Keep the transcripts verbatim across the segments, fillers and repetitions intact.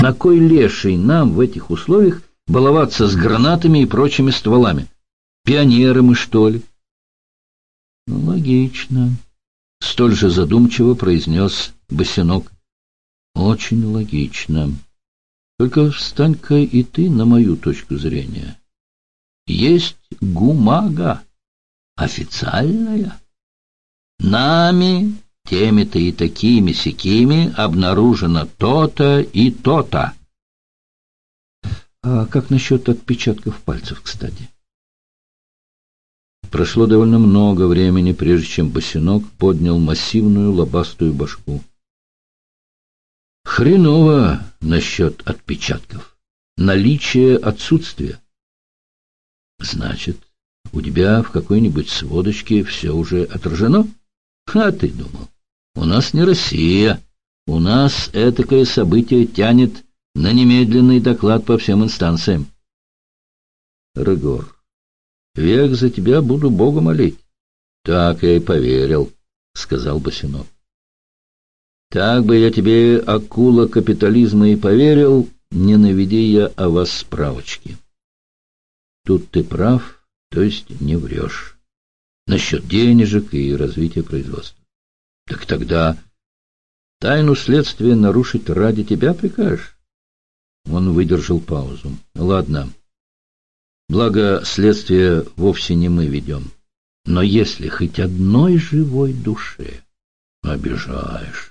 На кой леший нам в этих условиях баловаться с гранатами и прочими стволами? Пионеры мы, что ли? — Ну, логично, — столь же задумчиво произнес Босинок. — Очень логично. Только встань-ка и ты на мою точку зрения. Есть гумага официальная. Нами, теми-то и такими-сякими, обнаружено то-то и то-то. А как насчет отпечатков пальцев, кстати? Прошло довольно много времени, прежде чем Босинок поднял массивную лобастую башку. Хреново насчет отпечатков. Наличие отсутствия. Значит, у тебя в какой-нибудь сводочке все уже отражено? А ты думал, у нас не Россия. У нас этакое событие тянет на немедленный доклад по всем инстанциям. Рыгор, век за тебя буду Бога молить. Так я и поверил, — сказал Босинок. Так бы я тебе, акула капитализма, и поверил, не наведи я о вас справочки. Тут ты прав, то есть не врешь. Насчет денежек и развития производства. Так тогда тайну следствия нарушить ради тебя прикажешь? Он выдержал паузу. Ладно. Благо, следствие вовсе не мы ведем. Но если хоть одной живой душе обижаешь.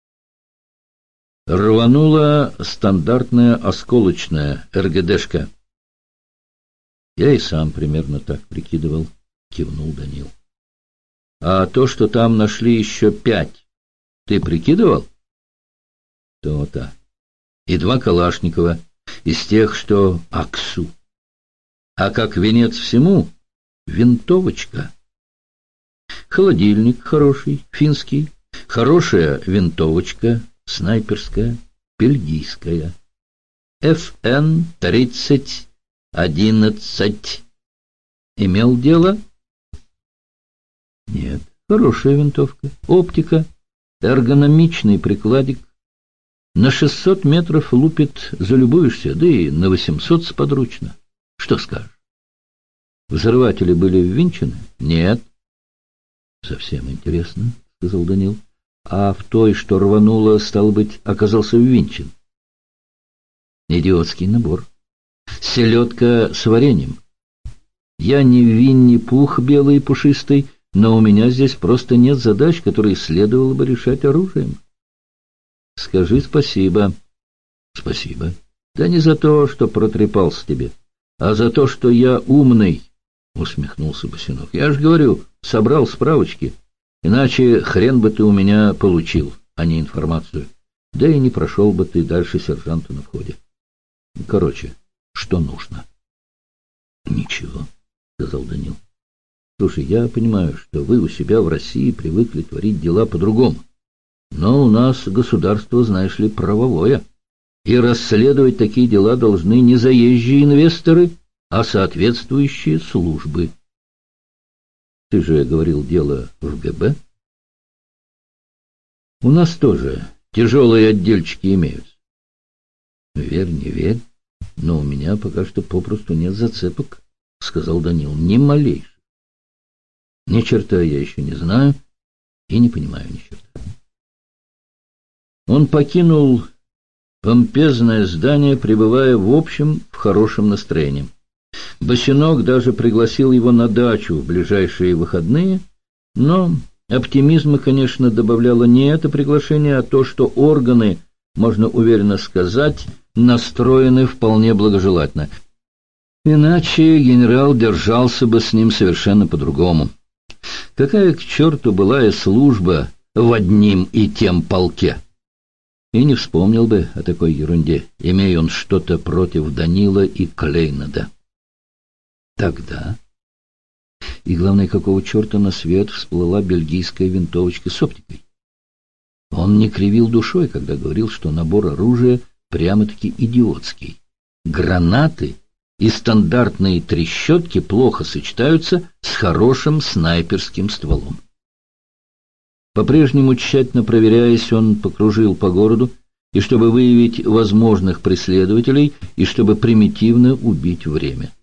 Рванула стандартная осколочная эр гэ дэшка. Я и сам примерно так прикидывал, кивнул Данил. А то, что там нашли еще пять, ты прикидывал? То-то. И два Калашникова, из тех, что Аксу. А как венец всему, винтовочка. Холодильник хороший, финский, хорошая винтовочка, снайперская, бельгийская. эф эн тридцать одиннадцать. Имел дело? Нет. Хорошая винтовка, оптика, эргономичный прикладик. На шестьсот метров лупит, залюбуешься, да и на восемьсот сподручно. Что скажешь? Взрыватели были ввинчены? Нет. Совсем интересно, — сказал Данил. А в той, что рвануло, стало быть, оказался ввинчен. Идиотский набор. Селедка с вареньем. Я не Винни-Пух белый и пушистый, но у меня здесь просто нет задач, которые следовало бы решать оружием. Скажи спасибо. Спасибо. Да не за то, что протрепался тебе, а за то, что я умный, — усмехнулся Босинок. Я же говорю, собрал справочки. Иначе хрен бы ты у меня получил, а не информацию. Да и не прошел бы ты дальше сержанта на входе. Короче, что нужно? Ничего, — сказал Данил. Слушай, я понимаю, что вы у себя в России привыкли творить дела по-другому. Но у нас государство, знаешь ли, правовое. И расследовать такие дела должны не заезжие инвесторы, а соответствующие службы. Ты же говорил, дело в гэ бэ. У нас тоже тяжелые отдельчики имеются. Верь, не верь, но у меня пока что попросту нет зацепок, — сказал Данил, — ни малейших. Ни черта я еще не знаю и не понимаю ни черта. Он покинул помпезное здание, пребывая в общем в хорошем настроении. Босинок даже пригласил его на дачу в ближайшие выходные, но оптимизма, конечно, добавляло не это приглашение, а то, что органы, можно уверенно сказать, настроены вполне благожелательно. Иначе генерал держался бы с ним совершенно по-другому. Какая к черту былая служба в одним и тем полке? И не вспомнил бы о такой ерунде, имея он что-то против Данила и Клейнада. Тогда... И главное, какого черта на свет всплыла бельгийская винтовочка с оптикой? Он не кривил душой, когда говорил, что набор оружия прямо-таки идиотский. Гранаты и стандартные трещотки плохо сочетаются с хорошим снайперским стволом. По-прежнему тщательно проверяясь, он покружил по городу, и чтобы выявить возможных преследователей, и чтобы примитивно убить время.